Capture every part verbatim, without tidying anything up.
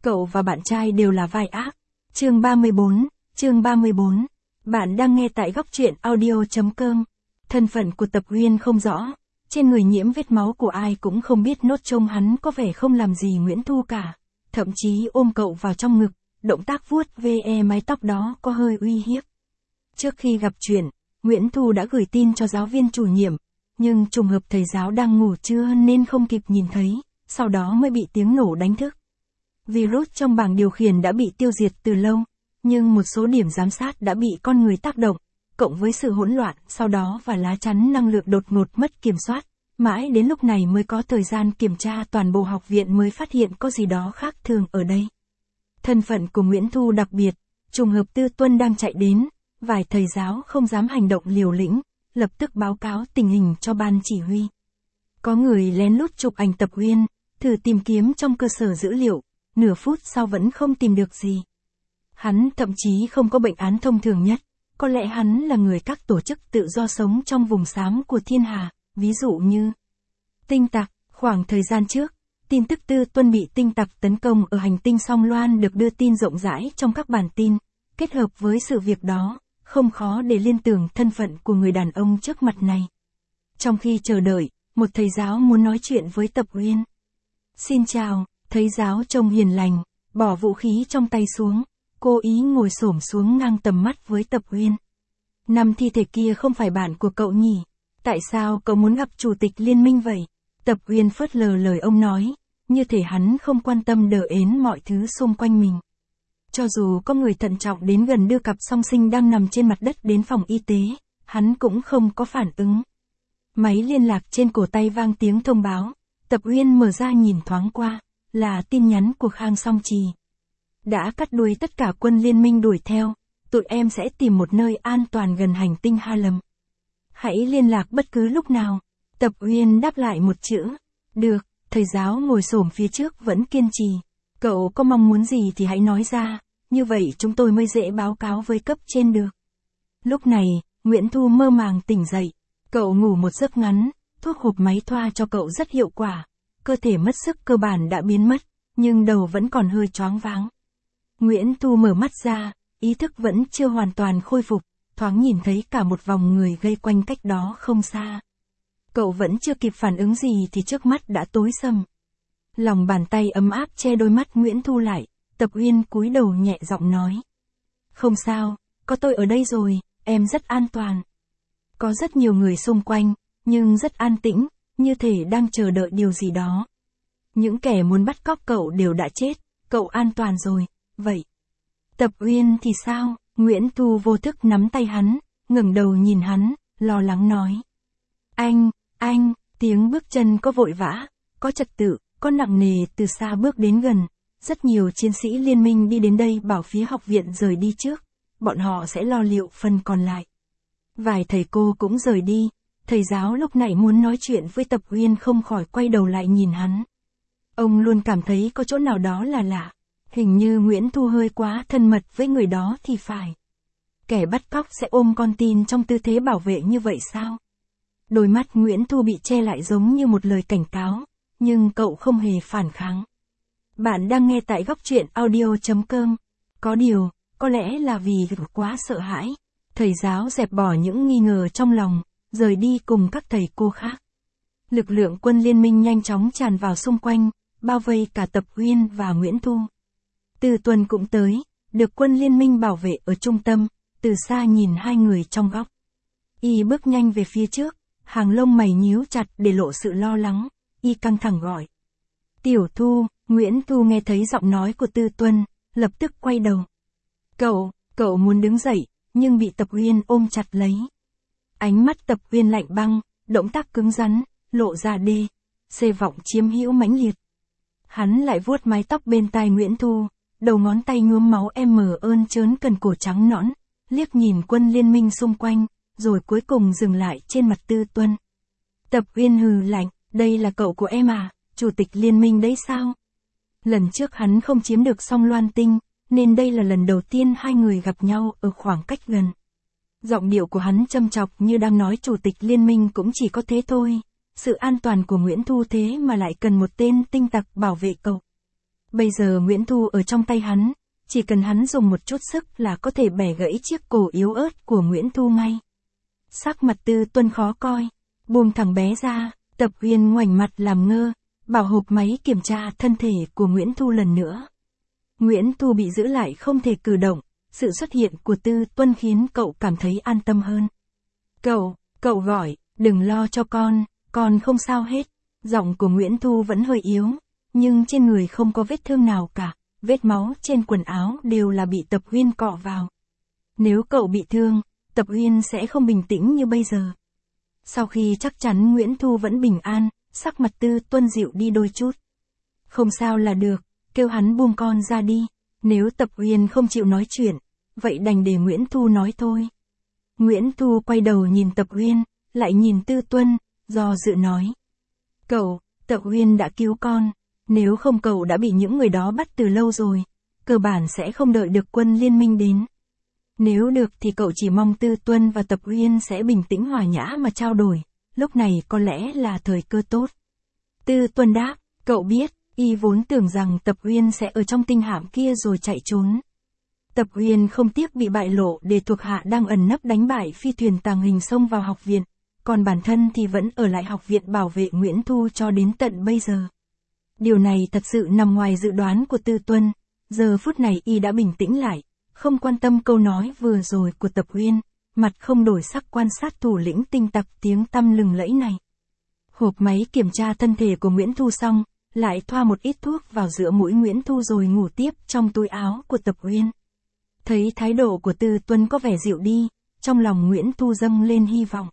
Cậu và bạn trai đều là vai ác. Chương ba mươi bốn, chương ba mươi bốn. Bạn đang nghe tại góc truyện audio chấm com. Thân phận của Tập Uyên không rõ, trên người nhiễm vết máu của ai cũng không biết, nốt trông hắn có vẻ không làm gì Nguyễn Thu cả. Thậm chí ôm cậu vào trong ngực, động tác vuốt ve mái tóc đó có hơi uy hiếp. Trước khi gặp chuyện, Nguyễn Thu đã gửi tin cho giáo viên chủ nhiệm, nhưng trùng hợp thầy giáo đang ngủ trưa nên không kịp nhìn thấy, sau đó mới bị tiếng nổ đánh thức. Virus trong bảng điều khiển đã bị tiêu diệt từ lâu, nhưng một số điểm giám sát đã bị con người tác động, cộng với sự hỗn loạn sau đó và lá chắn năng lượng đột ngột mất kiểm soát. Mãi đến lúc này mới có thời gian kiểm tra toàn bộ học viện mới phát hiện có gì đó khác thường ở đây. Thân phận của Nguyễn Thu đặc biệt, trùng hợp Tư Tuân đang chạy đến, vài thầy giáo không dám hành động liều lĩnh, lập tức báo cáo tình hình cho ban chỉ huy. Có người lén lút chụp ảnh Tập Uyên, thử tìm kiếm trong cơ sở dữ liệu, nửa phút sau vẫn không tìm được gì. Hắn thậm chí không có bệnh án thông thường nhất, có lẽ hắn là người các tổ chức tự do sống trong vùng xám của thiên hà, ví dụ như Tinh Tặc. Khoảng thời gian trước, tin tức Tư Tuân bị Tinh Tặc tấn công ở hành tinh Song Loan được đưa tin rộng rãi trong các bản tin, kết hợp với sự việc đó, không khó để liên tưởng thân phận của người đàn ông trước mặt này. Trong khi chờ đợi, một thầy giáo muốn nói chuyện với Tập Uyên. Xin chào, thầy giáo trông hiền lành, bỏ vũ khí trong tay xuống, cố ý ngồi xổm xuống ngang tầm mắt với Tập Uyên. Năm thi thể kia không phải bạn của cậu nhỉ? Tại sao cậu muốn gặp chủ tịch liên minh vậy? Tập Uyên phớt lờ lời ông nói, như thể hắn không quan tâm đờ ến mọi thứ xung quanh mình. Cho dù có người thận trọng đến gần đưa cặp song sinh đang nằm trên mặt đất đến phòng y tế, hắn cũng không có phản ứng. Máy liên lạc trên cổ tay vang tiếng thông báo, Tập Uyên mở ra nhìn thoáng qua, là tin nhắn của Khang Song Trì. Đã cắt đuôi tất cả quân liên minh đuổi theo, tụi em sẽ tìm một nơi an toàn gần hành tinh Harlem. Hãy liên lạc bất cứ lúc nào. Tập Uyên đáp lại một chữ, được. Thầy giáo ngồi xổm phía trước vẫn kiên trì. Cậu có mong muốn gì thì hãy nói ra, như vậy chúng tôi mới dễ báo cáo với cấp trên được. Lúc này, Nguyễn Thu mơ màng tỉnh dậy. Cậu ngủ một giấc ngắn, thuốc hộp máy thoa cho cậu rất hiệu quả. Cơ thể mất sức cơ bản đã biến mất, nhưng đầu vẫn còn hơi choáng váng. Nguyễn Thu mở mắt ra, ý thức vẫn chưa hoàn toàn khôi phục, thoáng nhìn thấy cả một vòng người vây quanh cách đó không xa. Cậu vẫn chưa kịp phản ứng gì thì trước mắt đã tối sầm. Lòng bàn tay ấm áp che đôi mắt Nguyễn Thu lại, Tập Uyên cúi đầu nhẹ giọng nói. Không sao, có tôi ở đây rồi, em rất an toàn. Có rất nhiều người xung quanh, nhưng rất an tĩnh, như thể đang chờ đợi điều gì đó. Những kẻ muốn bắt cóc cậu đều đã chết, cậu an toàn rồi, vậy. Tập Uyên thì sao? Nguyễn Thu vô thức nắm tay hắn, ngẩng đầu nhìn hắn, lo lắng nói. Anh, anh, tiếng bước chân có vội vã, có trật tự, có nặng nề từ xa bước đến gần. Rất nhiều chiến sĩ liên minh đi đến đây bảo phía học viện rời đi trước, bọn họ sẽ lo liệu phần còn lại. Vài thầy cô cũng rời đi, thầy giáo lúc này muốn nói chuyện với Tập Uyên không khỏi quay đầu lại nhìn hắn. Ông luôn cảm thấy có chỗ nào đó là lạ, hình như Nguyễn Thu hơi quá thân mật với người đó thì phải. Kẻ bắt cóc sẽ ôm con tin trong tư thế bảo vệ như vậy sao? Đôi mắt Nguyễn Thu bị che lại giống như một lời cảnh cáo, nhưng cậu không hề phản kháng. Bạn đang nghe tại góc truyện audio chấm com. Có điều, có lẽ là vì quá sợ hãi, thầy giáo dẹp bỏ những nghi ngờ trong lòng, rời đi cùng các thầy cô khác. Lực lượng quân liên minh nhanh chóng tràn vào xung quanh, bao vây cả Tập Uyên và Nguyễn Thu. Từ Tuần cũng tới, được quân liên minh bảo vệ ở trung tâm, từ xa nhìn hai người trong góc. Y bước nhanh về phía trước, hàng lông mày nhíu chặt để lộ sự lo lắng, y căng thẳng gọi. Tiểu Thu. Nguyễn Thu nghe thấy giọng nói của Tư Tuân, lập tức quay đầu. Cậu, cậu muốn đứng dậy, nhưng bị Tập Uyên ôm chặt lấy. Ánh mắt Tập Uyên lạnh băng, động tác cứng rắn, lộ ra đê, xê vọng chiếm hữu mãnh liệt. Hắn lại vuốt mái tóc bên tai Nguyễn Thu, đầu ngón tay nhuốm máu em mờ ơn trớn cần cổ trắng nõn, liếc nhìn quân liên minh xung quanh, rồi cuối cùng dừng lại trên mặt Tư Tuân. Tập Uyên hừ lạnh, đây là cậu của em à, chủ tịch liên minh đấy sao? Lần trước hắn không chiếm được Song Loan Tinh, nên đây là lần đầu tiên hai người gặp nhau ở khoảng cách gần. Giọng điệu của hắn châm chọc như đang nói chủ tịch liên minh cũng chỉ có thế thôi. Sự an toàn của Nguyễn Thu thế mà lại cần một tên tinh tặc bảo vệ cậu. Bây giờ Nguyễn Thu ở trong tay hắn, chỉ cần hắn dùng một chút sức là có thể bẻ gãy chiếc cổ yếu ớt của Nguyễn Thu ngay. Sắc mặt Tư Tuân khó coi, buông thằng bé ra, Tập Uyên ngoảnh mặt làm ngơ, bảo hộp máy kiểm tra thân thể của Nguyễn Thu lần nữa. Nguyễn Thu bị giữ lại không thể cử động, sự xuất hiện của Tư Tuân khiến cậu cảm thấy an tâm hơn. Cậu, cậu gọi, đừng lo cho con, con không sao hết. Giọng của Nguyễn Thu vẫn hơi yếu, nhưng trên người không có vết thương nào cả, vết máu trên quần áo đều là bị Tập Uyên cọ vào. Nếu cậu bị thương, Tập Uyên sẽ không bình tĩnh như bây giờ. Sau khi chắc chắn Nguyễn Thu vẫn bình an, sắc mặt Tư Tuân dịu đi đôi chút. Không sao là được, kêu hắn buông con ra đi, nếu Tập Uyên không chịu nói chuyện, vậy đành để Nguyễn Thu nói thôi. Nguyễn Thu quay đầu nhìn Tập Uyên, lại nhìn Tư Tuân, do dự nói. Cậu, Tập Uyên đã cứu con, nếu không cậu đã bị những người đó bắt từ lâu rồi, cơ bản sẽ không đợi được quân liên minh đến. Nếu được thì cậu chỉ mong Tư Tuân và Tập Uyên sẽ bình tĩnh hòa nhã mà trao đổi, lúc này có lẽ là thời cơ tốt. Tư Tuân đáp, cậu biết, y vốn tưởng rằng Tập Uyên sẽ ở trong tinh hạm kia rồi chạy trốn. Tập Uyên không tiếc bị bại lộ để thuộc hạ đang ẩn nấp đánh bại phi thuyền tàng hình xông vào học viện, còn bản thân thì vẫn ở lại học viện bảo vệ Nguyễn Thu cho đến tận bây giờ. Điều này thật sự nằm ngoài dự đoán của Tư Tuân, giờ phút này y đã bình tĩnh lại, không quan tâm câu nói vừa rồi của Tập Uyên, mặt không đổi sắc quan sát thủ lĩnh tinh tặc tiếng tăm lừng lẫy này. Hộp máy kiểm tra thân thể của Nguyễn Thu xong, lại thoa một ít thuốc vào giữa mũi Nguyễn Thu rồi ngủ tiếp trong túi áo của Tập Uyên. Thấy thái độ của Tư Tuân có vẻ dịu đi, trong lòng Nguyễn Thu dâng lên hy vọng.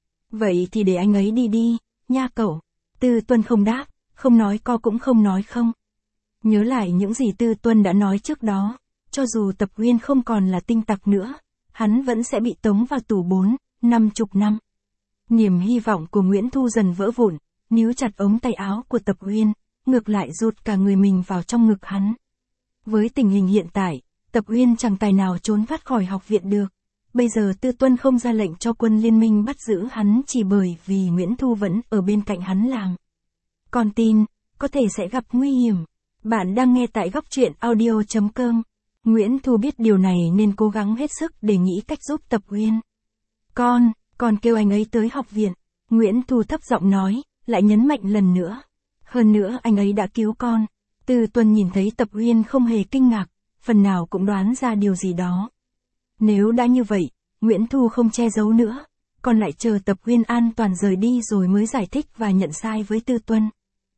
Vậy thì để anh ấy đi đi, nha cậu. Tư Tuân không đáp, không nói co cũng không nói không. Nhớ lại những gì Tư Tuân đã nói trước đó, cho dù Tập Uyên không còn là tinh tặc nữa, hắn vẫn sẽ bị tống vào tù bốn, năm chục năm. Niềm hy vọng của Nguyễn Thu dần vỡ vụn, níu chặt ống tay áo của Tập Uyên, ngược lại rụt cả người mình vào trong ngực hắn. Với tình hình hiện tại, Tập Uyên chẳng tài nào trốn thoát khỏi học viện được. Bây giờ Tư Tuân không ra lệnh cho quân liên minh bắt giữ hắn chỉ bởi vì Nguyễn Thu vẫn ở bên cạnh hắn làm. Con tin, có thể sẽ gặp nguy hiểm. Bạn đang nghe tại góc truyện audio chấm com. Nguyễn Thu biết điều này nên cố gắng hết sức để nghĩ cách giúp Tập Uyên. Con, con kêu anh ấy tới học viện. Nguyễn Thu thấp giọng nói, lại nhấn mạnh lần nữa. Hơn nữa anh ấy đã cứu con. Tư Tuân nhìn thấy Tập Uyên không hề kinh ngạc, phần nào cũng đoán ra điều gì đó. Nếu đã như vậy, Nguyễn Thu không che giấu nữa, còn lại chờ Tập Uyên an toàn rời đi rồi mới giải thích và nhận sai với Tư Tuân.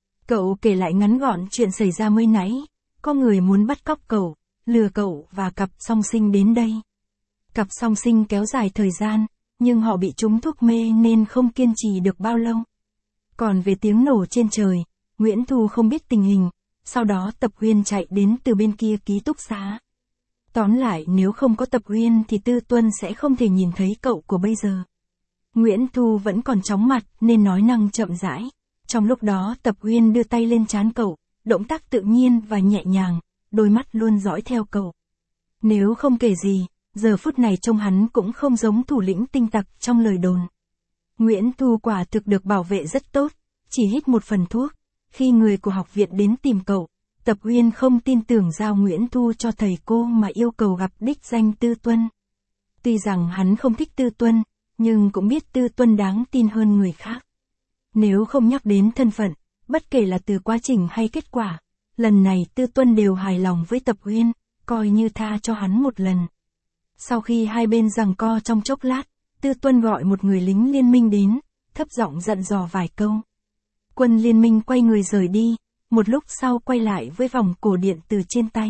Cậu kể lại ngắn gọn chuyện xảy ra mới nãy, có người muốn bắt cóc cậu, lừa cậu và cặp song sinh đến đây. Cặp song sinh kéo dài thời gian, nhưng họ bị trúng thuốc mê nên không kiên trì được bao lâu. Còn về tiếng nổ trên trời, Nguyễn Thu không biết tình hình, sau đó Tập Uyên chạy đến từ bên kia ký túc xá. Tóm lại nếu không có Tập Uyên thì Tư Tuân sẽ không thể nhìn thấy cậu của bây giờ. Nguyễn Thu vẫn còn chóng mặt nên nói năng chậm rãi. Trong lúc đó Tập Uyên đưa tay lên trán cậu, động tác tự nhiên và nhẹ nhàng, đôi mắt luôn dõi theo cậu. Nếu không kể gì, giờ phút này trông hắn cũng không giống thủ lĩnh tinh tặc trong lời đồn. Nguyễn Thu quả thực được bảo vệ rất tốt, chỉ hít một phần thuốc. Khi người của học viện đến tìm cậu, Tập Uyên không tin tưởng giao Nguyễn Thu cho thầy cô mà yêu cầu gặp đích danh Tư Tuân. Tuy rằng hắn không thích Tư Tuân, nhưng cũng biết Tư Tuân đáng tin hơn người khác. Nếu không nhắc đến thân phận, bất kể là từ quá trình hay kết quả, lần này Tư Tuân đều hài lòng với Tập Uyên, coi như tha cho hắn một lần. Sau khi hai bên giằng co trong chốc lát, Tư Tuân gọi một người lính liên minh đến, thấp giọng dặn dò vài câu. Quân liên minh quay người rời đi, một lúc sau quay lại với vòng cổ điện tử trên tay.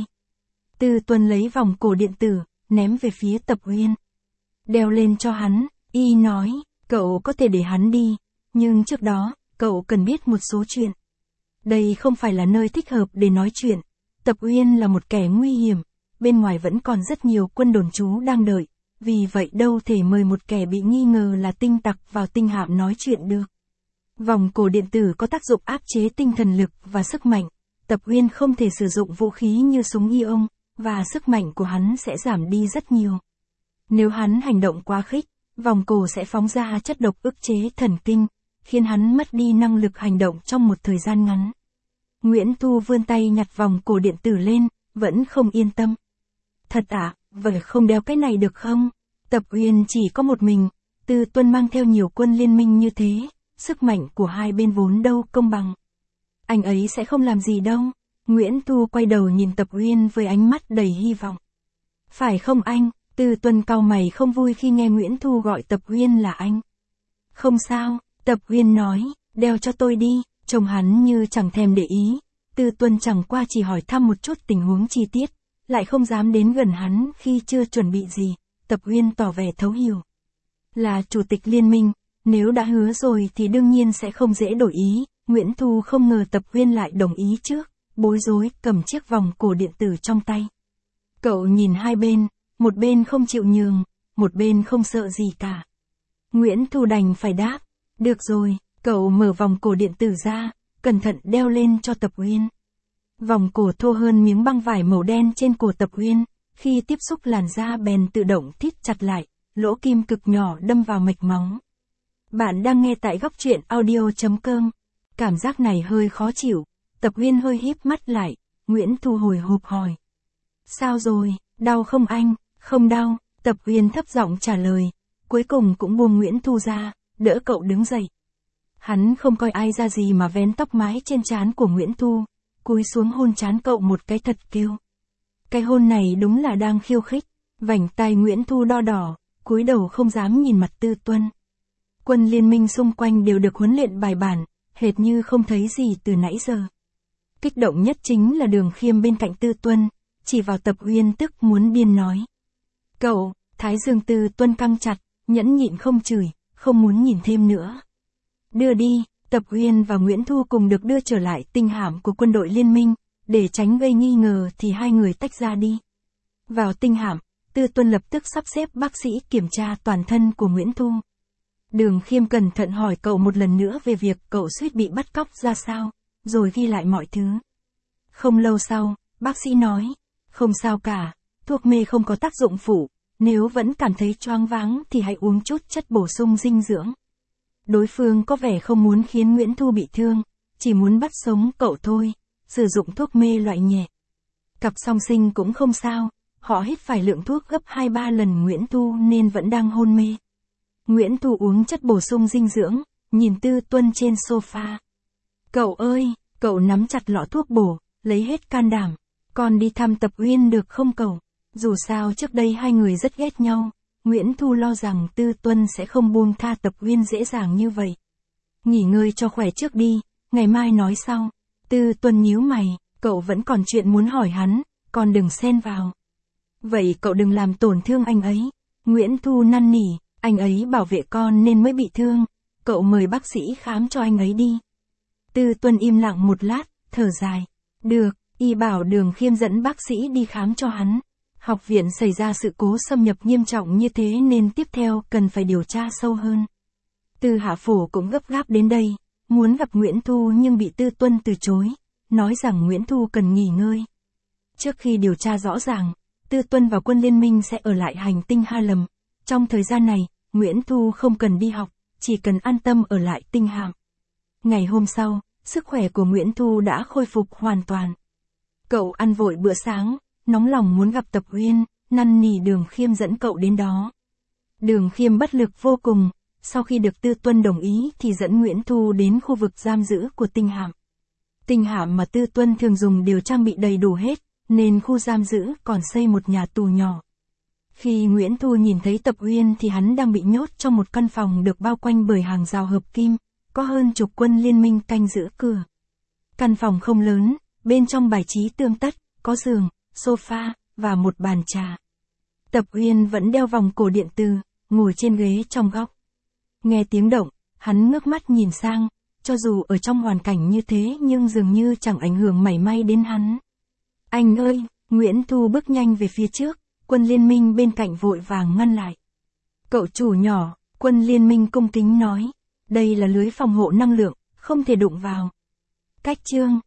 Tư Tuân lấy vòng cổ điện tử, ném về phía Tập Uyên. Đeo lên cho hắn, y nói, cậu có thể để hắn đi, nhưng trước đó, cậu cần biết một số chuyện. Đây không phải là nơi thích hợp để nói chuyện. Tập Uyên là một kẻ nguy hiểm, bên ngoài vẫn còn rất nhiều quân đồn trú đang đợi, vì vậy đâu thể mời một kẻ bị nghi ngờ là tinh tặc vào tinh hạm nói chuyện được. Vòng cổ điện tử có tác dụng áp chế tinh thần lực và sức mạnh, Tập Uyên không thể sử dụng vũ khí như súng ion, và sức mạnh của hắn sẽ giảm đi rất nhiều. Nếu hắn hành động quá khích, vòng cổ sẽ phóng ra chất độc ức chế thần kinh, khiến hắn mất đi năng lực hành động trong một thời gian ngắn. Nguyễn Thu vươn tay nhặt vòng cổ điện tử lên, vẫn không yên tâm. Thật à, vậy không đeo cái này được không? Tập Uyên chỉ có một mình, Tư Tuân mang theo nhiều quân liên minh như thế, sức mạnh của hai bên vốn đâu công bằng. Anh ấy sẽ không làm gì đâu. Nguyễn Thu quay đầu nhìn Tập Uyên với ánh mắt đầy hy vọng. Phải không anh? Tư Tuân cau mày không vui khi nghe Nguyễn Thu gọi Tập Uyên là anh. Không sao, Tập Uyên nói, đeo cho tôi đi, trông hắn như chẳng thèm để ý. Tư Tuân chẳng qua chỉ hỏi thăm một chút tình huống chi tiết, lại không dám đến gần hắn khi chưa chuẩn bị gì. Tập Uyên tỏ vẻ thấu hiểu. Là chủ tịch liên minh, nếu đã hứa rồi thì đương nhiên sẽ không dễ đổi ý. Nguyễn Thu không ngờ Tập Uyên lại đồng ý trước, bối rối cầm chiếc vòng cổ điện tử trong tay. Cậu nhìn hai bên, một bên không chịu nhường, một bên không sợ gì cả. Nguyễn Thu đành phải đáp, được rồi, cậu mở vòng cổ điện tử ra, cẩn thận đeo lên cho Tập Uyên. Vòng cổ thô hơn miếng băng vải màu đen trên cổ Tập Uyên, khi tiếp xúc làn da bèn tự động thít chặt lại, lỗ kim cực nhỏ đâm vào mạch máu. Bạn đang nghe tại góc truyện audio chấm com. Cảm giác này hơi khó chịu, Tập Uyên hơi híp mắt lại, Nguyễn Thu hồi hộp hỏi. Sao rồi, đau không anh? Không đau, Tập Uyên thấp giọng trả lời, cuối cùng cũng buông Nguyễn Thu ra, đỡ cậu đứng dậy. Hắn không coi ai ra gì mà vén tóc mái trên trán của Nguyễn Thu, cúi xuống hôn trán cậu một cái thật kêu. Cái hôn này đúng là đang khiêu khích, vành tai Nguyễn Thu đo đỏ, cúi đầu không dám nhìn mặt Tư Tuân. Quân liên minh xung quanh đều được huấn luyện bài bản, hệt như không thấy gì từ nãy giờ. Kích động nhất chính là Đường Khiêm bên cạnh Tư Tuân, chỉ vào Tập Uyên tức muốn điên nói. Cậu, thái dương Tư Tuân căng chặt, nhẫn nhịn không chửi, không muốn nhìn thêm nữa. Đưa đi, Tập Uyên và Nguyễn Thu cùng được đưa trở lại tinh hạm của quân đội liên minh, để tránh gây nghi ngờ thì hai người tách ra đi. Vào tinh hạm, Tư Tuân lập tức sắp xếp bác sĩ kiểm tra toàn thân của Nguyễn Thu. Đường Khiêm cẩn thận hỏi cậu một lần nữa về việc cậu suýt bị bắt cóc ra sao, rồi ghi lại mọi thứ. Không lâu sau, bác sĩ nói, không sao cả, thuốc mê không có tác dụng phụ, nếu vẫn cảm thấy choáng váng thì hãy uống chút chất bổ sung dinh dưỡng. Đối phương có vẻ không muốn khiến Nguyễn Thu bị thương, chỉ muốn bắt sống cậu thôi, sử dụng thuốc mê loại nhẹ. Cặp song sinh cũng không sao, họ hít phải lượng thuốc gấp hai ba lần Nguyễn Thu nên vẫn đang hôn mê. Nguyễn Thu uống chất bổ sung dinh dưỡng, nhìn Tư Tuân trên sofa. Cậu ơi, cậu nắm chặt lọ thuốc bổ, lấy hết can đảm. Con đi thăm Tập Uyên được không cậu? Dù sao trước đây hai người rất ghét nhau, Nguyễn Thu lo rằng Tư Tuân sẽ không buông tha Tập Uyên dễ dàng như vậy. Nghỉ ngơi cho khỏe trước đi, ngày mai nói sau. Tư Tuân nhíu mày, cậu vẫn còn chuyện muốn hỏi hắn, con đừng xen vào. Vậy cậu đừng làm tổn thương anh ấy. Nguyễn Thu năn nỉ, anh ấy bảo vệ con nên mới bị thương, cậu mời bác sĩ khám cho anh ấy đi. Tư Tuân im lặng một lát, thở dài. Được, y bảo Đường Khiêm dẫn bác sĩ đi khám cho hắn. Học viện xảy ra sự cố xâm nhập nghiêm trọng như thế nên tiếp theo cần phải điều tra sâu hơn. Tư Hạ Phổ cũng gấp gáp đến đây, muốn gặp Nguyễn Thu nhưng bị Tư Tuân từ chối, nói rằng Nguyễn Thu cần nghỉ ngơi. Trước khi điều tra rõ ràng, Tư Tuân và quân liên minh sẽ ở lại hành tinh Ha Lầm. Trong thời gian này, Nguyễn Thu không cần đi học, chỉ cần an tâm ở lại tinh hạm. Ngày hôm sau, sức khỏe của Nguyễn Thu đã khôi phục hoàn toàn. Cậu ăn vội bữa sáng, nóng lòng muốn gặp Tập Uyên, năn nỉ Đường Khiêm dẫn cậu đến đó. Đường Khiêm bất lực vô cùng, sau khi được Tư Tuân đồng ý thì dẫn Nguyễn Thu đến khu vực giam giữ của tinh hạm. Tinh hạm mà Tư Tuân thường dùng đều trang bị đầy đủ hết, nên khu giam giữ còn xây một nhà tù nhỏ. Khi Nguyễn Thu nhìn thấy Tập Uyên thì hắn đang bị nhốt trong một căn phòng được bao quanh bởi hàng rào hợp kim, có hơn chục quân liên minh canh giữ cửa. Căn phòng không lớn, bên trong bài trí tươm tất, có giường, sofa, và một bàn trà. Tập Uyên vẫn đeo vòng cổ điện tử, ngồi trên ghế trong góc. Nghe tiếng động, hắn ngước mắt nhìn sang, cho dù ở trong hoàn cảnh như thế nhưng dường như chẳng ảnh hưởng mảy may đến hắn. Anh ơi, Nguyễn Thu bước nhanh về phía trước, quân liên minh bên cạnh vội vàng ngăn lại. Cậu chủ nhỏ, quân liên minh cung kính nói, đây là lưới phòng hộ năng lượng, không thể đụng vào. Cách chương